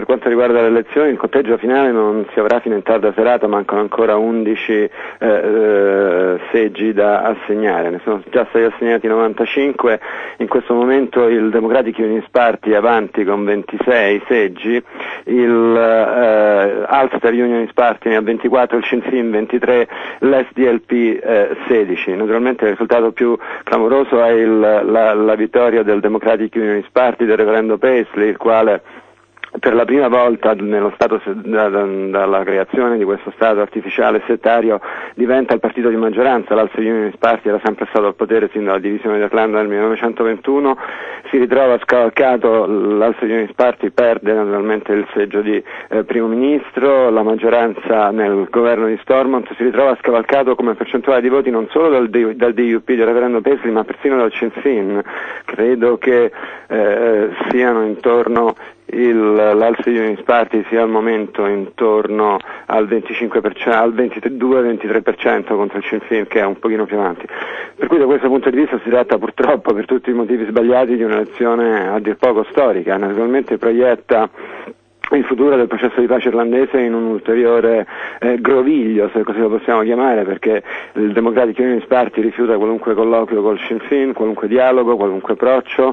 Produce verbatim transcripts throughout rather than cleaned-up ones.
quanto riguarda le elezioni, il conteggio finale non si avrà fino in tarda serata, mancano ancora undici eh, eh, seggi da assegnare, ne sono già stati assegnati novantacinque, in questo momento il Democratic Unionist Party è avanti con ventisei seggi, il eh, Ulster Unionist Party ne ha ventiquattro, il Sinn Féin ventitré, l'S D L P eh, sedici. Naturalmente il risultato più clamoroso è il, la, la vittoria del Democratic Unionist Party del reverendo Paisley, il quale per la prima volta nello stato, da, da, dalla creazione di questo stato artificiale settario, diventa il partito di maggioranza. L'Ulster Unionist Party era sempre stato al potere sin dalla divisione d'Irlanda nel millenovecentoventuno, si ritrova scavalcato, l'Ulster Unionist Party perde naturalmente il seggio di eh, primo ministro, la maggioranza nel governo di Stormont, si ritrova scavalcato come percentuale di voti non solo dal, dal D U P del referendum Paisley, ma persino dal Sinn Féin. Credo che eh, siano intorno l'Ulster Unionist Party sia al momento intorno al venticinque per cento, al ventidue ventitré per cento contro il Sinn Féin, che è un pochino più avanti. Per cui da questo punto di vista si tratta purtroppo, per tutti i motivi sbagliati, di un'elezione a dir poco storica. Naturalmente proietta il futuro del processo di pace irlandese in un ulteriore eh, groviglio, se così lo possiamo chiamare, perché il Democratic Unionist Party rifiuta qualunque colloquio col Sinn Féin, qualunque dialogo, qualunque approccio,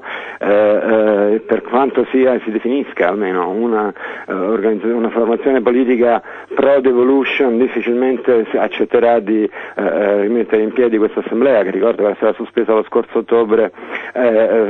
eh, eh, per quanto sia si definisca almeno una, eh, una formazione politica pro-devolution, difficilmente accetterà di eh, rimettere in piedi questa assemblea, che ricordo che era stata sospesa lo scorso ottobre, eh,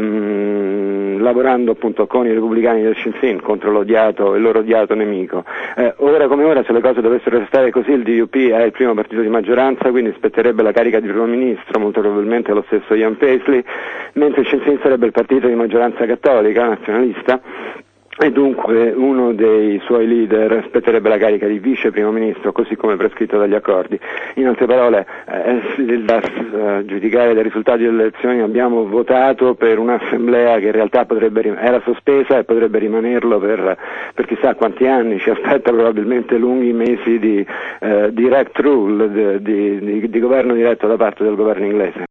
ehm, lavorando appunto con i repubblicani del Sinn Féin contro l'odiato il loro odiato nemico. Eh, ora come ora, se le cose dovessero restare così, il D U P è il primo partito di maggioranza, quindi spetterebbe la carica di primo ministro, molto probabilmente lo stesso Ian Paisley, mentre il Sinn Féin sarebbe il partito di maggioranza cattolica, nazionalista, e dunque uno dei suoi leader spetterebbe la carica di vice primo ministro, così come prescritto dagli accordi. In altre parole, eh, da eh, giudicare dai risultati delle elezioni, abbiamo votato per un'assemblea che in realtà potrebbe rim- era sospesa e potrebbe rimanerlo per, per chissà quanti anni. Ci aspetta probabilmente lunghi mesi di eh, direct rule, di, di, di, di governo diretto da parte del governo inglese.